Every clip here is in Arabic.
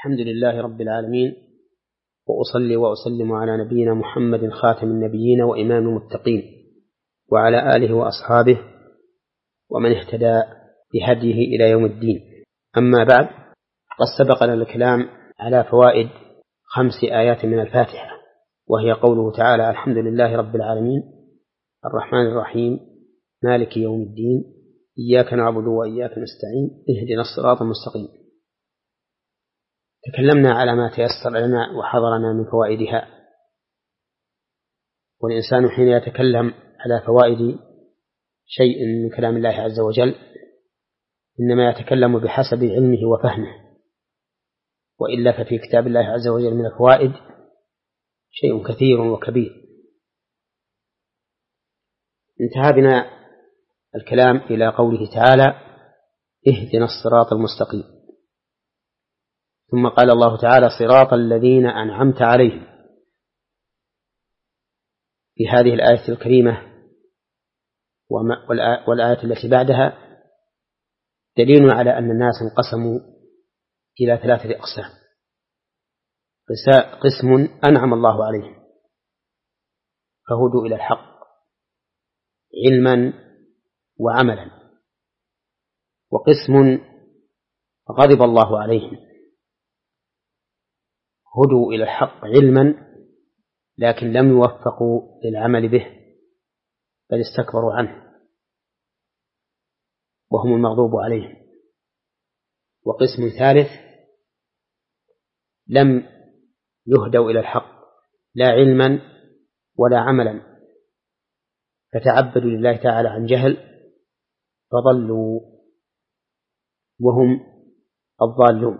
الحمد لله رب العالمين، وأصلي وأسلم على نبينا محمد خاتم النبيين وإمام المتقين، وعلى آله وأصحابه ومن اهتدى بهديه إلى يوم الدين. أما بعد، قد سبقنا الكلام على فوائد 5 آيات من الفاتحة، وهي قوله تعالى: الحمد لله رب العالمين الرحمن الرحيم مالك يوم الدين إياك نعبد وإياك نستعين اهدنا الصراط المستقيم. تكلمنا على ما تيسر لنا وحضرنا من فوائدها، والإنسان حين يتكلم على فوائد شيء من كلام الله عز وجل إنما يتكلم بحسب علمه وفهمه، وإلا ففي كتاب الله عز وجل من الفوائد شيء كثير وكبير. انتهى بنا الكلام إلى قوله تعالى: اهدنا الصراط المستقيم. ثم قال الله تعالى: صراط الذين أنعمت عليهم. في هذه الآية الكريمة والآية التي بعدها دليل على أن الناس انقسموا إلى 3 أقسام: قسم أنعم الله عليهم فهدوا إلى الحق علما وعملا، وقسم غضب الله عليهم هدوا إلى الحق علما لكن لم يوفقوا للعمل به بل استكبروا عنه وهم المغضوب عليهم. وقسم ثالث لم يهدوا إلى الحق لا علما ولا عملا، فتعبدوا لله تعالى عن جهل فضلوا وهم الضالون.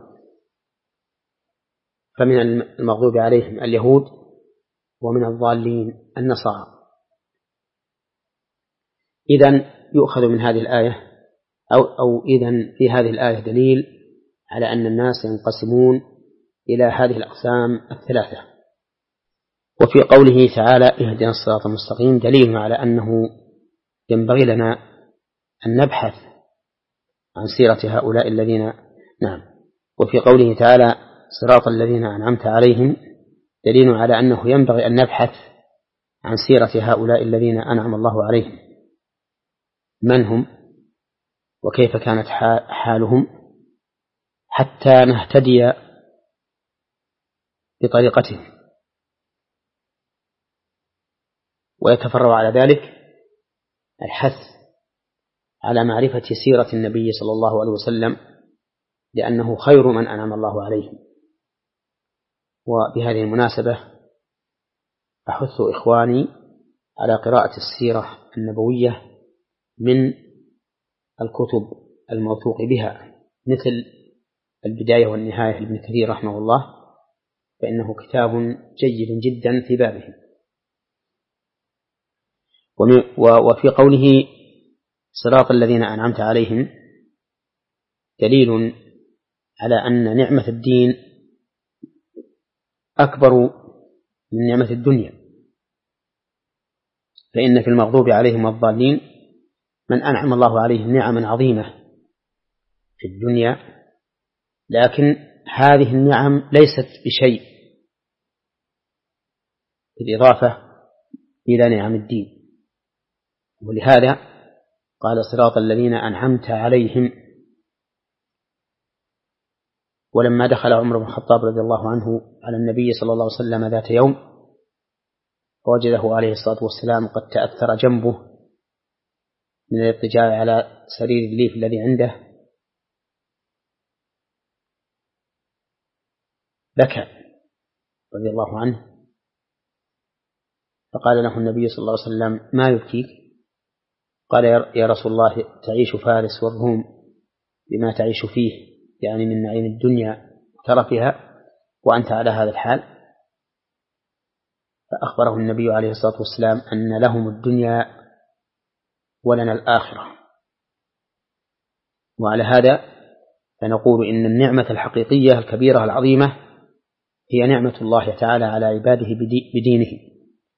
فمن المغضوب عليهم اليهود، ومن الضالين النصارى. إذن يؤخذ من هذه الآية أو إذن في هذه الآية دليل على أن الناس ينقسمون إلى هذه الأقسام 3. وفي قوله تعالى: اهدنا الصراط المستقيم دليل على أنه ينبغي لنا أن نبحث عن سيرة هؤلاء الذين وفي قوله تعالى: صراط الذين أنعمت عليهم دليل على أنه ينبغي أن نبحث عن سيرة هؤلاء الذين أنعم الله عليهم، من هم وكيف كانت حالهم، حتى نهتدي بطريقتهم. ويتفرع على ذلك الحث على معرفة سيرة النبي صلى الله عليه وسلم، لأنه خير من أنعم الله عليهم. وبهذه المناسبة أحث إخواني على قراءة السيرة النبوية من الكتب الموثوق بها، مثل البداية والنهاية لابن كثير رحمه الله، فإنه كتاب جيد جدا في بابه. وفي قوله صراط الذين أنعمت عليهم دليل على أن نعمة الدين أكبر من نعمة الدنيا، فإن في المغضوب عليهم والضالين من أنعم الله عليهم نعما عظيمة في الدنيا، لكن هذه النعم ليست بشيء بالإضافة إلى نعم الدين. ولهذا قال: صراط الذين أنعمت عليهم. ولما دخل عمر بن الخطاب رضي الله عنه على النبي صلى الله عليه وسلم ذات يوم ووجده عليه الصلاة والسلام قد تأثر جنبه من الاضطجاع على سرير الليف الذي عنده، بكى رضي الله عنه، فقال له النبي صلى الله عليه وسلم: ما يبكيك؟ قال: يا رسول الله، تعيش فارس والروم بما تعيش فيه، يعني من نعيم الدنيا وترفها، وأنت على هذا الحال. فأخبره النبي عليه الصلاة والسلام أن لهم الدنيا ولنا الآخرة. وعلى هذا فنقول إن النعمة الحقيقية الكبيرة العظيمة هي نعمة الله تعالى على عباده بدينه.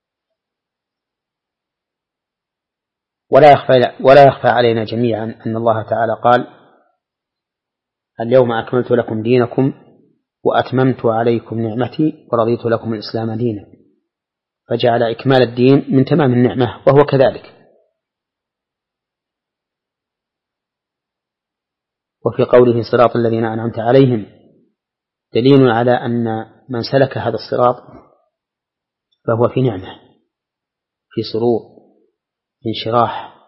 ولا يخفى علينا جميعا أن الله تعالى قال: اليوم أكملت لكم دينكم وأتممت عليكم نعمتي ورضيت لكم الإسلام دينا، فجعل إكمال الدين من تمام النعمة، وهو كذلك. وفي قوله صراط الذين أنعمت عليهم دليل على أن من سلك هذا الصراط فهو في نعمة، في سرور، في انشراح.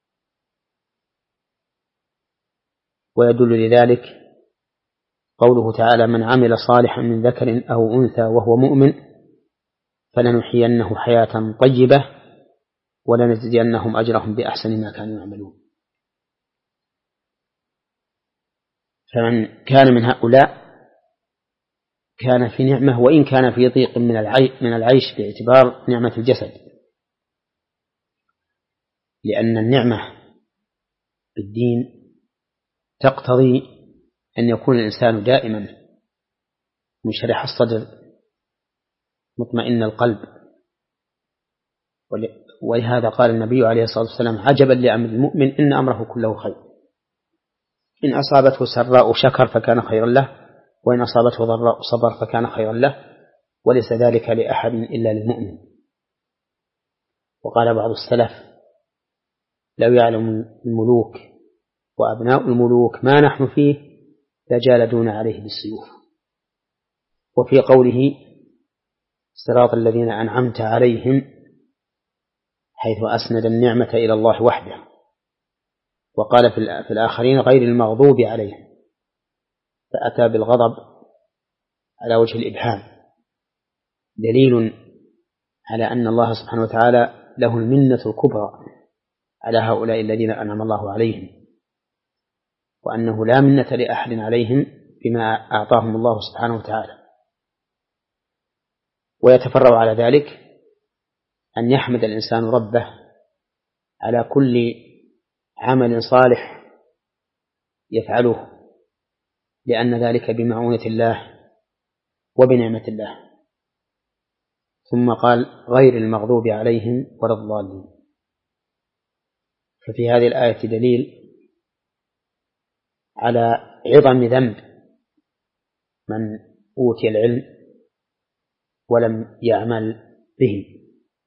ويدل لذلك قوله تعالى: من عمل صالحا من ذكر أو أنثى وهو مؤمن فلنحيينه حياة طيبة ولنجزينهم أجرهم بأحسن ما كانوا يعملون. فمن كان من هؤلاء كان في نعمة، وإن كان في ضيق من العيش باعتبار نعمة الجسد، لأن النعمة بالدين تقتضي أن يكون الإنسان دائما منشرح الصدر مطمئن القلب. ولهذا قال النبي عليه الصلاة والسلام: عجبا لأمر المؤمن إن أمره كله خير، إن أصابته سراء شكر فكان خيرا له، وإن أصابته ضراء صبر فكان خيرا له، وليس ذلك لأحد إلا للمؤمن. وقال بعض السلف: لو يعلم الملوك وأبناء الملوك ما نحن فيه لجالدون عليه بالسيوف. وفي قوله صراط الذين أنعمت عليهم حيث أسند النعمة إلى الله وحده، وقال في الآخرين غير المغضوب عليهم، فأتى بالغضب على وجه الإبهام، دليل على أن الله سبحانه وتعالى له المنة الكبرى على هؤلاء الذين أنعم الله عليهم، وأنه لا منة لأحد عليهم بما أعطاهم الله سبحانه وتعالى. ويتفرع على ذلك أن يحمد الإنسان ربه على كل عمل صالح يفعله، لأن ذلك بمعونة الله وبنعمة الله. ثم قال: غير المغضوب عليهم ولا الضالين. ففي هذه الآية دليل على عظم ذنب من أوتي العلم ولم يعمل به،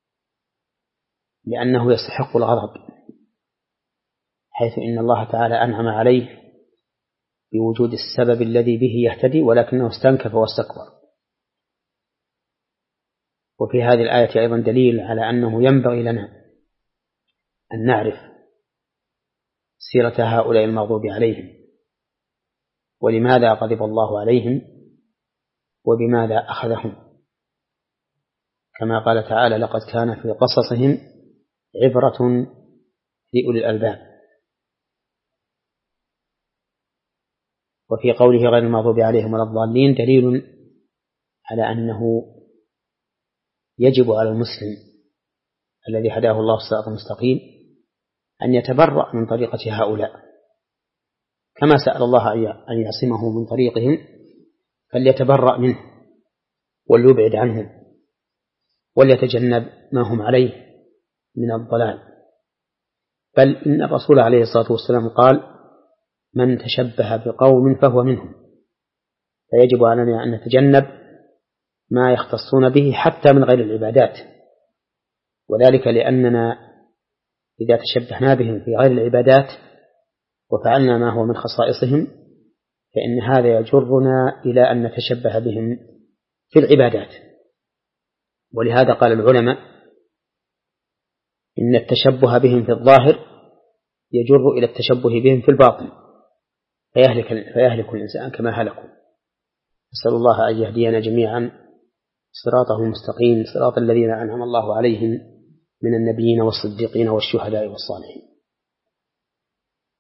لأنه يستحق الغضب، حيث إن الله تعالى أنعم عليه بوجود السبب الذي به يهتدي، ولكنه استنكف واستكبر. وفي هذه الآية أيضا دليل على أنه ينبغي لنا أن نعرف سيرة هؤلاء المغضوب عليهم، ولماذا غضب الله عليهم وبماذا أخذهم، كما قال تعالى: لقد كان في قصصهم عبرة لأولي الألباب. وفي قوله غير المغضوب عليهم ولا الضالين دليل على أنه يجب على المسلم الذي هداه الله الصراط المستقيم أن يتبرأ من طريقة هؤلاء، كما سأل الله أن يعصمه من طريقهم، فليتبرأ منه وليبعد عنهم وليتجنب ما هم عليه من الضلال. بل إن الرسول عليه الصلاة والسلام قال: من تشبه بقوم فهو منهم. فيجب علينا أن نتجنب ما يختصون به حتى من غير العبادات، وذلك لأننا إذا تشبهنا بهم في غير العبادات وفعلنا ما هو من خصائصهم فإن هذا يجرنا إلى أن نتشبه بهم في العبادات. ولهذا قال العلماء: إن التشبه بهم في الظاهر يجر إلى التشبه بهم في الباطن، فيهلك الإنسان كما هلكوا. نسأل الله أن يهدينا جميعا صراطه المستقيم، صراط الذين أنعم الله عليهم من النبيين والصديقين والشهداء والصالحين.